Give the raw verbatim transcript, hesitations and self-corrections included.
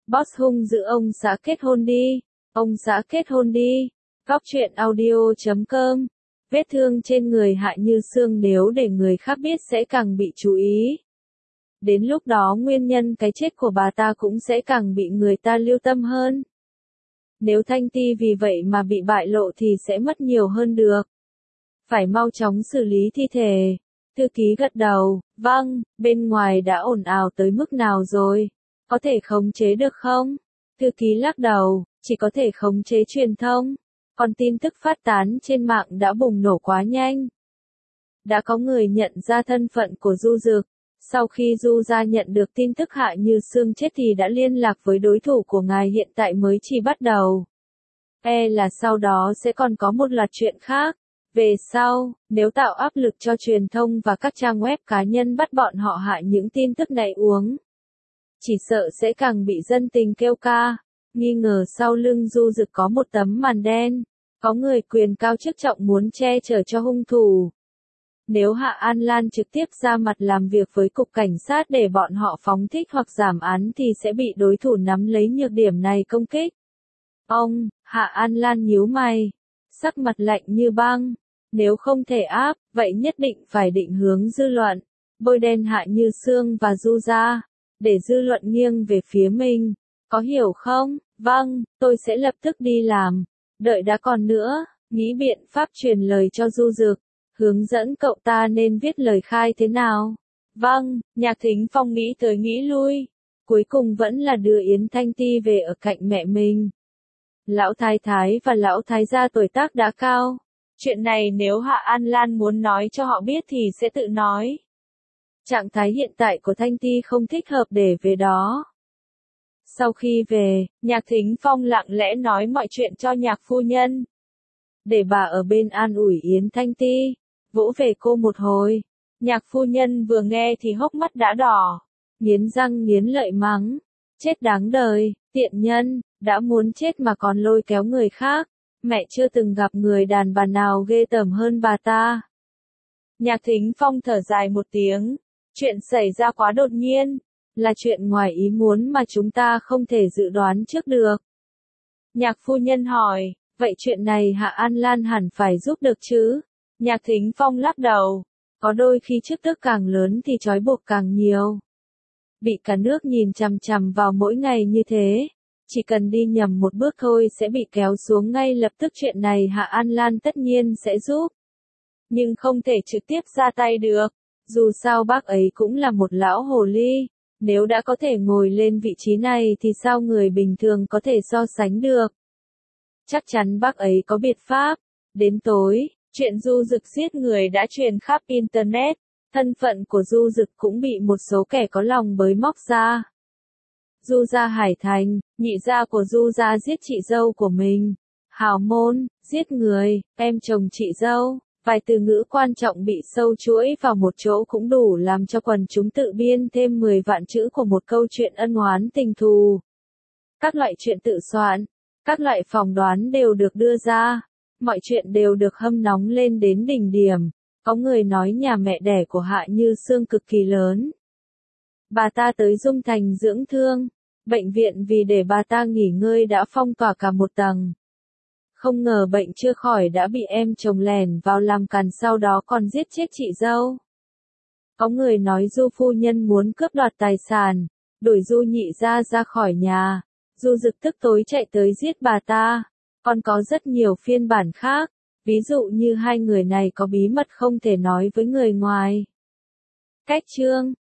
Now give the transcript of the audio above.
Boss hung dữ ông xã kết hôn đi. Ông xã kết hôn đi. Góc truyện audio chấm com. Vết thương trên người Hạ Như Sương nếu để người khác biết sẽ càng bị chú ý. Đến lúc đó nguyên nhân cái chết của bà ta cũng sẽ càng bị người ta lưu tâm hơn. Nếu Thanh Ti vì vậy mà bị bại lộ thì sẽ mất nhiều hơn được. Phải mau chóng xử lý thi thể. Thư ký gật đầu, vâng, bên ngoài đã ồn ào tới mức nào rồi? Có thể khống chế được không? Thư ký lắc đầu, chỉ có thể khống chế truyền thông. Còn tin tức phát tán trên mạng đã bùng nổ quá nhanh. Đã có người nhận ra thân phận của Du Dực. Sau khi Du gia nhận được tin tức Hạ Như Sương chết thì đã liên lạc với đối thủ của ngài hiện tại mới chỉ bắt đầu. E là sau đó sẽ còn có một loạt chuyện khác. Về sau, nếu tạo áp lực cho truyền thông và các trang web cá nhân bắt bọn họ hạ những tin tức này uống, chỉ sợ sẽ càng bị dân tình kêu ca, nghi ngờ sau lưng Du Dực có một tấm màn đen, có người quyền cao chức trọng muốn che chở cho hung thủ. Nếu Hạ An Lan trực tiếp ra mặt làm việc với cục cảnh sát để bọn họ phóng thích hoặc giảm án thì sẽ bị đối thủ nắm lấy nhược điểm này công kích. Ông, Hạ An Lan nhíu mày, sắc mặt lạnh như băng. Nếu không thể áp, vậy nhất định phải định hướng dư luận, bôi đen Hạ Như Sương và Du gia, để dư luận nghiêng về phía mình. Có hiểu không? Vâng, tôi sẽ lập tức đi làm. Đợi đã còn nữa, nghĩ biện pháp truyền lời cho Du Dực, hướng dẫn cậu ta nên viết lời khai thế nào. Vâng, Nhạc Thính Phong nghĩ tới nghĩ lui, cuối cùng vẫn là đưa Yến Thanh Ti về ở cạnh mẹ mình. Lão thái thái và lão thái gia tuổi tác đã cao. Chuyện này nếu Hạ An Lan muốn nói cho họ biết thì sẽ tự nói. Trạng thái hiện tại của Thanh Ti không thích hợp để về đó. Sau khi về, Nhạc Thính Phong lặng lẽ nói mọi chuyện cho Nhạc phu nhân. Để bà ở bên an ủi Yến Thanh Ti, vỗ về cô một hồi. Nhạc phu nhân vừa nghe thì hốc mắt đã đỏ, nghiến răng nghiến lợi mắng. Chết đáng đời, tiện nhân, đã muốn chết mà còn lôi kéo người khác. Mẹ chưa từng gặp người đàn bà nào ghê tởm hơn bà ta. Nhạc Thính Phong thở dài một tiếng. Chuyện xảy ra quá đột nhiên, là chuyện ngoài ý muốn mà chúng ta không thể dự đoán trước được. Nhạc phu nhân hỏi, vậy chuyện này Hạ An Lan hẳn phải giúp được chứ? Nhạc Thính Phong lắc đầu, có đôi khi chức tức càng lớn thì trói buộc càng nhiều. Bị cả nước nhìn chằm chằm vào mỗi ngày như thế. Chỉ cần đi nhầm một bước thôi sẽ bị kéo xuống ngay lập tức, chuyện này Hạ An Lan tất nhiên sẽ giúp. Nhưng không thể trực tiếp ra tay được. Dù sao bác ấy cũng là một lão hồ ly. Nếu đã có thể ngồi lên vị trí này thì sao người bình thường có thể so sánh được. Chắc chắn bác ấy có biện pháp. Đến tối, chuyện Du Dực giết người đã truyền khắp Internet. Thân phận của Du Dực cũng bị một số kẻ có lòng bới móc ra. Du gia Hải Thành, nhị gia của Du gia giết chị dâu của mình. Hào môn, giết người, em chồng chị dâu. Vài từ ngữ quan trọng bị sâu chuỗi vào một chỗ cũng đủ làm cho quần chúng tự biên thêm mười vạn chữ của một câu chuyện ân oán tình thù. Các loại chuyện tự soạn, các loại phỏng đoán đều được đưa ra. Mọi chuyện đều được hâm nóng lên đến đỉnh điểm. Có người nói nhà mẹ đẻ của Hạ Như Sương cực kỳ lớn. Bà ta tới Dung Thành dưỡng thương. Bệnh viện vì để bà ta nghỉ ngơi đã phong tỏa cả một tầng. Không ngờ bệnh chưa khỏi đã bị em chồng lèn vào làm càn, sau đó còn giết chết chị dâu. Có người nói Du phu nhân muốn cướp đoạt tài sản, đuổi Du nhị gia ra khỏi nhà. Du Dực tức tối chạy tới giết bà ta. Còn có rất nhiều phiên bản khác, ví dụ như hai người này có bí mật không thể nói với người ngoài. Cách chương